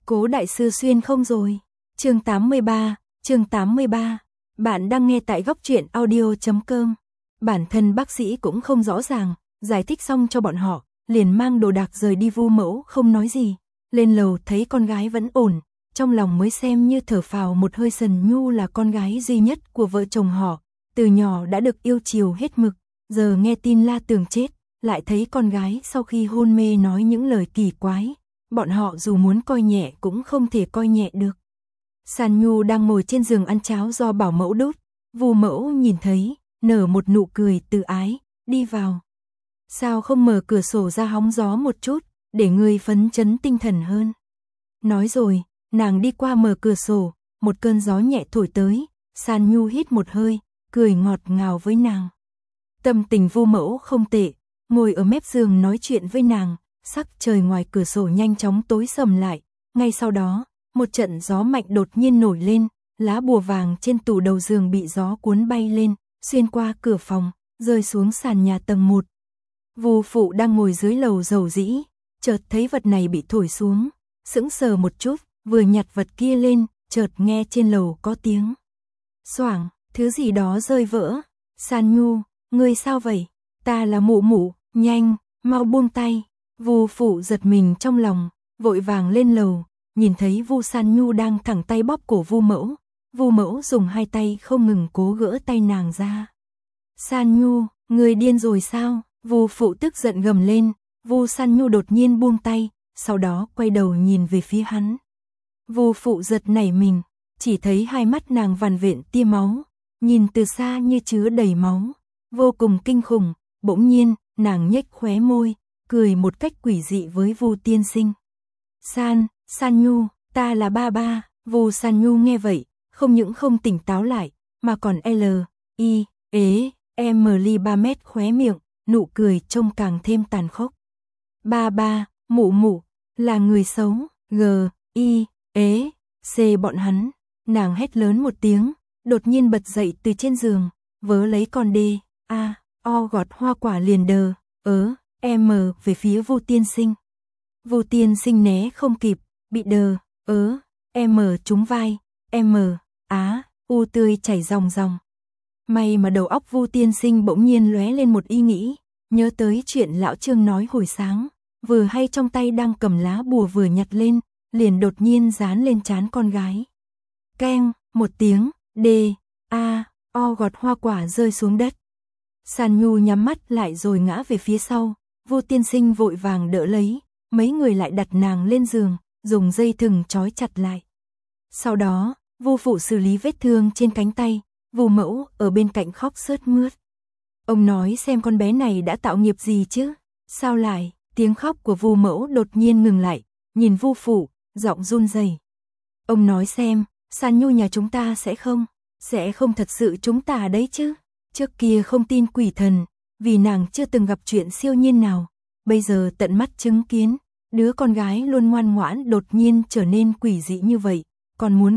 Cố đại sư xuyên không rồi. Chương 83. Bạn đang nghe tại góc truyện audio.com. Bản thân bác sĩ cũng không rõ ràng, giải thích xong cho bọn họ, liền mang đồ đạc rời đi. Vu Mẫu không nói gì, lên lầu thấy con gái vẫn ổn, trong lòng mới xem như thở phào một hơi. Sần Nhu là con gái duy nhất của vợ chồng họ, từ nhỏ đã được yêu chiều hết mực, giờ nghe tin La Tường chết, lại thấy con gái sau khi hôn mê nói những lời kỳ quái, bọn họ dù muốn coi nhẹ cũng không thể coi nhẹ được. San Nhu đang ngồi trên giường ăn cháo do bảo mẫu đút, Vu Mẫu nhìn thấy, nở một nụ cười từ ái, đi vào. Sao không mở cửa sổ ra hóng gió một chút, để người phấn chấn tinh thần hơn. Nói rồi, nàng đi qua mở cửa sổ, một cơn gió nhẹ thổi tới, San Nhu hít một hơi, cười ngọt ngào với nàng. Tâm tình Vu Mẫu không tệ, ngồi ở mép giường nói chuyện với nàng, sắc trời ngoài cửa sổ nhanh chóng tối sầm lại, ngay sau đó, một trận gió mạnh đột nhiên nổi lên, lá bùa vàng trên tủ đầu giường bị gió cuốn bay lên, xuyên qua cửa phòng, rơi xuống sàn nhà tầng 1. Vu phụ đang ngồi dưới lầu rầu rĩ, chợt thấy vật này bị thổi xuống, sững sờ một chút, vừa nhặt vật kia lên, chợt nghe trên lầu có tiếng xoảng, thứ gì đó rơi vỡ. San Nhu, ngươi sao vậy? Ta là Mụ Mụ, nhanh, mau buông tay. Vu phụ giật mình trong lòng, vội vàng lên lầu, nhìn thấy Vu San Nhu đang thẳng tay bóp cổ Vu Mẫu. Vu Mẫu dùng hai tay không ngừng cố gỡ tay nàng ra. San Nhu, ngươi điên rồi sao? Vu phụ tức giận gầm lên. Vu San Nhu đột nhiên buông tay, sau đó quay đầu nhìn về phía hắn. Vu phụ giật nảy mình, chỉ thấy hai mắt nàng vằn vện tia máu, nhìn từ xa như chứa đầy máu, vô cùng kinh khủng. Bỗng nhiên, nàng nhếch khóe môi, cười một cách quỷ dị với Vu tiên sinh. San Nhu, ta là ba ba. Vu San Nhu nghe vậy, không những không tỉnh táo lại, mà còn ba mét khóe miệng, nụ cười trông càng thêm tàn khốc. Ba ba, Mụ Mụ, là người xấu, bọn hắn. Nàng hét lớn một tiếng, đột nhiên bật dậy từ trên giường, vớ lấy con gọt hoa quả liền về phía Vu tiên sinh. Vu tiên sinh né không kịp, bị trúng vai, tươi chảy ròng ròng. May mà đầu óc Vu tiên sinh bỗng nhiên lóe lên một ý nghĩ, nhớ tới chuyện lão Trương nói hồi sáng, vừa hay trong tay đang cầm lá bùa vừa nhặt lên, liền đột nhiên dán lên trán con gái. Keng, một tiếng, gọt hoa quả rơi xuống đất. San Nhu nhắm mắt lại rồi ngã về phía sau, Vu tiên sinh vội vàng đỡ lấy, mấy người lại đặt nàng lên giường, dùng dây thừng trói chặt lại. Sau đó, Vu phụ xử lý vết thương trên cánh tay, Vu Mẫu ở bên cạnh khóc sướt mướt. Ông nói xem con bé này đã tạo nghiệp gì chứ? Sao lại? Tiếng khóc của Vu Mẫu đột nhiên ngừng lại, nhìn Vu phụ, giọng run rẩy. Ông nói xem, San Nhu nhà chúng ta sẽ không thật sự chúng ta đấy chứ? Trước kia không tin quỷ thần, vì nàng chưa từng gặp chuyện siêu nhiên nào, bây giờ tận mắt chứng kiến, đứa con gái luôn ngoan ngoãn đột nhiên trở nên quỷ dị như vậy, còn muốn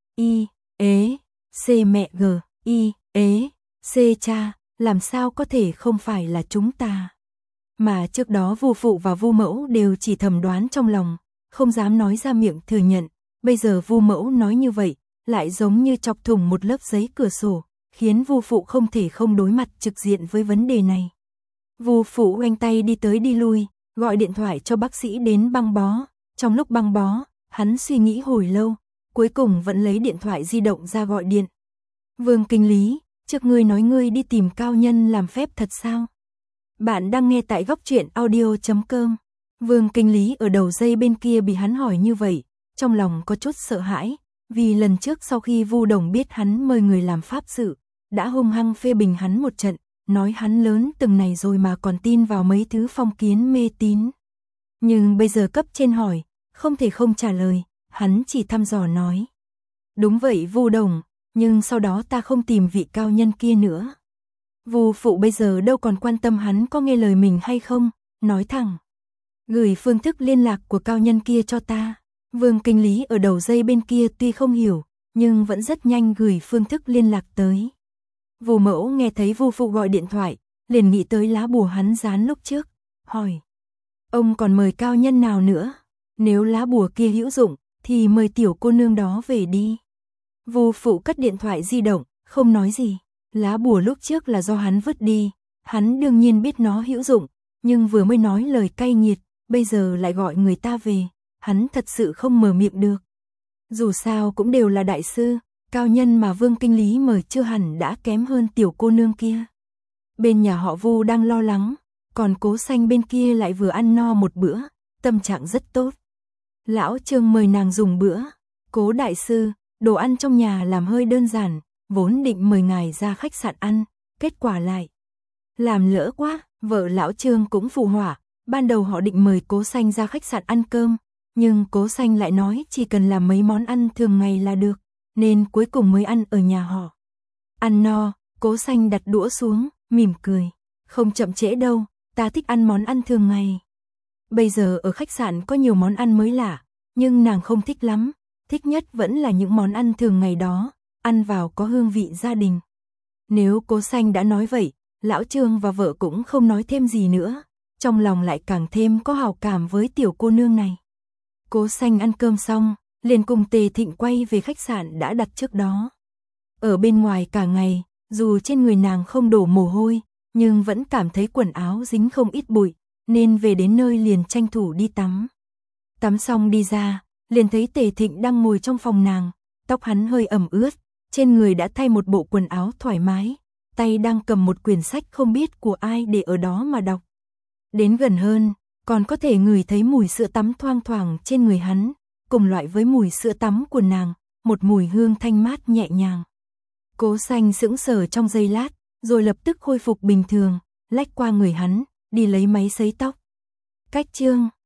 cha, làm sao có thể không phải là chúng ta? Mà trước đó Vu phụ và Vu Mẫu đều chỉ thầm đoán trong lòng, không dám nói ra miệng thừa nhận, bây giờ Vu Mẫu nói như vậy, lại giống như chọc thủng một lớp giấy cửa sổ, khiến Vu phụ không thể không đối mặt trực diện với vấn đề này. Vu phụ oanh tay đi tới đi lui, gọi điện thoại cho bác sĩ đến băng bó. Trong lúc băng bó, hắn suy nghĩ hồi lâu, cuối cùng vẫn lấy điện thoại di động ra gọi điện. Vương Kinh Lý, trước ngươi nói ngươi đi tìm cao nhân làm phép thật sao? Bạn đang nghe tại góc truyện audio.com. Vương Kinh Lý ở đầu dây bên kia bị hắn hỏi như vậy, trong lòng có chút sợ hãi, vì lần trước sau khi Vu Đồng biết hắn mời người làm pháp sự, đã hung hăng phê bình hắn một trận, nói hắn lớn từng này rồi mà còn tin vào mấy thứ phong kiến mê tín. Nhưng bây giờ cấp trên hỏi, không thể không trả lời, hắn chỉ thăm dò nói. Đúng vậy Vu Đồng, nhưng sau đó ta không tìm vị cao nhân kia nữa. Vu phụ bây giờ đâu còn quan tâm hắn có nghe lời mình hay không, nói thẳng. Gửi phương thức liên lạc của cao nhân kia cho ta. Vương Kinh Lý ở đầu dây bên kia tuy không hiểu, nhưng vẫn rất nhanh gửi phương thức liên lạc tới. Vu Mẫu nghe thấy Vu phụ gọi điện thoại, liền nghĩ tới lá bùa hắn dán lúc trước, hỏi. Ông còn mời cao nhân nào nữa? Nếu lá bùa kia hữu dụng, thì mời tiểu cô nương đó về đi. Vu phụ cất điện thoại di động, không nói gì. Lá bùa lúc trước là do hắn vứt đi, hắn đương nhiên biết nó hữu dụng, nhưng vừa mới nói lời cay nghiệt, bây giờ lại gọi người ta về, hắn thật sự không mở miệng được. Dù sao cũng đều là đại sư, cao nhân mà Vương Kinh Lý mời chưa hẳn đã kém hơn tiểu cô nương kia. Bên nhà họ Vu đang lo lắng, còn Cố Xanh bên kia lại vừa ăn no một bữa, tâm trạng rất tốt. Lão Trương mời nàng dùng bữa. Cố đại sư, đồ ăn trong nhà làm hơi đơn giản, vốn định mời ngài ra khách sạn ăn, kết quả lại làm lỡ quá. Vợ lão Trương cũng phụ họa, ban đầu họ định mời Cố Xanh ra khách sạn ăn cơm, nhưng Cố Xanh lại nói chỉ cần làm mấy món ăn thường ngày là được, nên cuối cùng mới ăn ở nhà họ. Ăn no, Cố Xanh đặt đũa xuống, mỉm cười, không chậm trễ đâu, ta thích ăn món ăn thường ngày. Bây giờ ở khách sạn có nhiều món ăn mới lạ, nhưng nàng không thích lắm, thích nhất vẫn là những món ăn thường ngày đó, ăn vào có hương vị gia đình. Nếu Cố Xanh đã nói vậy, lão Trương và vợ cũng không nói thêm gì nữa, trong lòng lại càng thêm có hảo cảm với tiểu cô nương này. Cố Xanh ăn cơm xong, liền cùng Tề Thịnh quay về khách sạn đã đặt trước đó. Ở bên ngoài cả ngày, dù trên người nàng không đổ mồ hôi, nhưng vẫn cảm thấy quần áo dính không ít bụi, nên về đến nơi liền tranh thủ đi tắm. Tắm xong đi ra, liền thấy Tề Thịnh đang ngồi trong phòng nàng, tóc hắn hơi ẩm ướt, trên người đã thay một bộ quần áo thoải mái, tay đang cầm một quyển sách không biết của ai để ở đó mà đọc. Đến gần hơn, còn có thể ngửi thấy mùi sữa tắm thoang thoảng trên người hắn, cùng loại với mùi sữa tắm của nàng, một mùi hương thanh mát nhẹ nhàng. Cố Xanh sững sờ trong giây lát, rồi lập tức khôi phục bình thường, lách qua người hắn, đi lấy máy sấy tóc. Cách chương